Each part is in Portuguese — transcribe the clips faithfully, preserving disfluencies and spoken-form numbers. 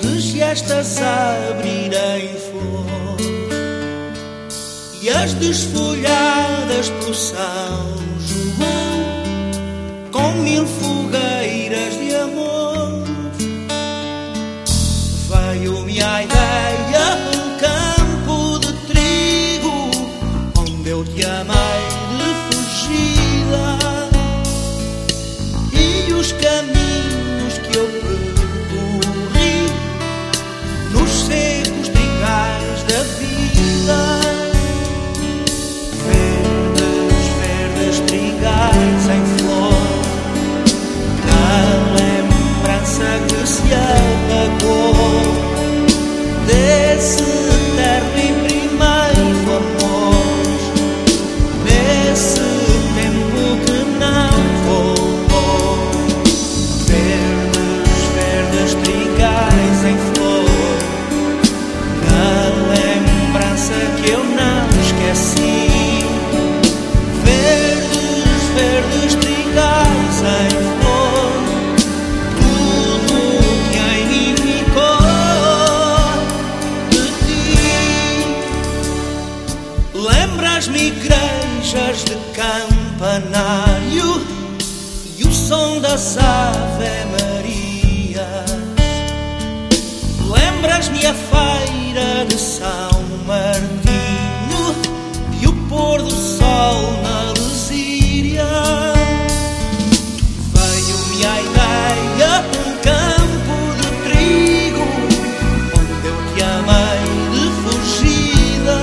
verdes e estas abrirem flor, e as desfolhadas pelo São João, com mil fogueiras de amor. Veio-me a ideia de um campo de trigo, onde eu te amei de fugida, e os caminhos que eu percorri nos secos trigais da vida. Verdes, verdes trigais em flor, na lembrança que se apagou desse eterno e primeiro amor, nesse tempo que não voltou. Verdes, verdes trigais em flor, na lembrança que eu não esqueci. Verdes, verdes trigais em flor, tudo que em mim ficou de ti. Lembras-me igrejas de campanário e o som das Ave Marias. Lembras-me a feira de São Martinho e o pôr do sol na Lesíria. Veio-me a ideia de um campo de trigo, onde eu te amei de fugida,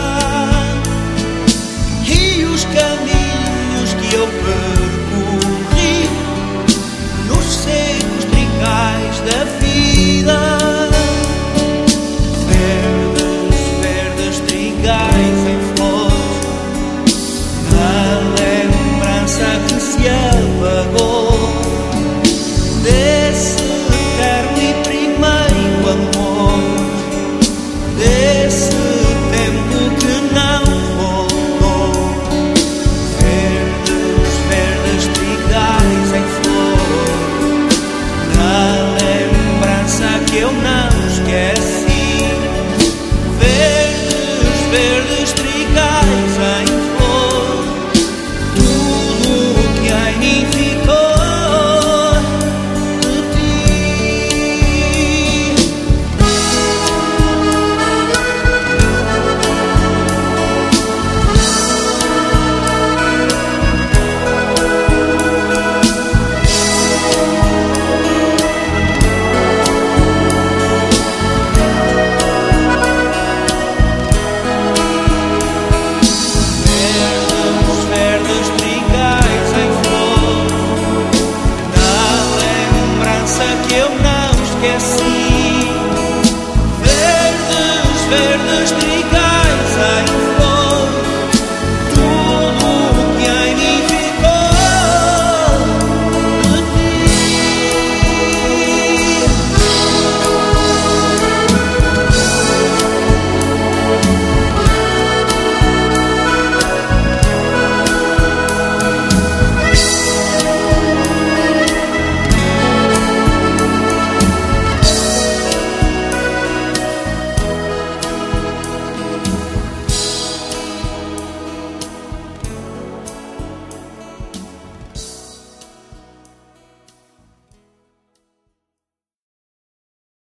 e os caminhos que eu percorri nos secos trigais da vida. Verdes, verdes trigais em flor, na lembrança que se apagou desse eterno e primeiro amor, desse tempo que não voltou. Verdes, verdes trigais em flor, na lembrança que eu não esqueci. Verdes, verdes trigais em flor, tudo que em mim ficou de ti. Verdes, verdes trigais em flor, na lembrança que eu não esqueci. Verdes, verdes trigais